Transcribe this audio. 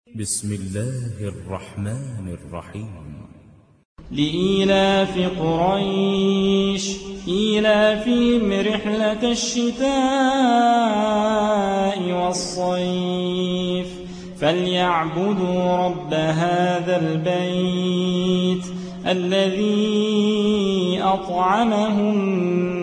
بسم الله الرحمن الرحيم. لإيلاف قريش إيلافهم رحلة الشتاء والصيف فليعبدوا رب هذا البيت الذي أطعمهم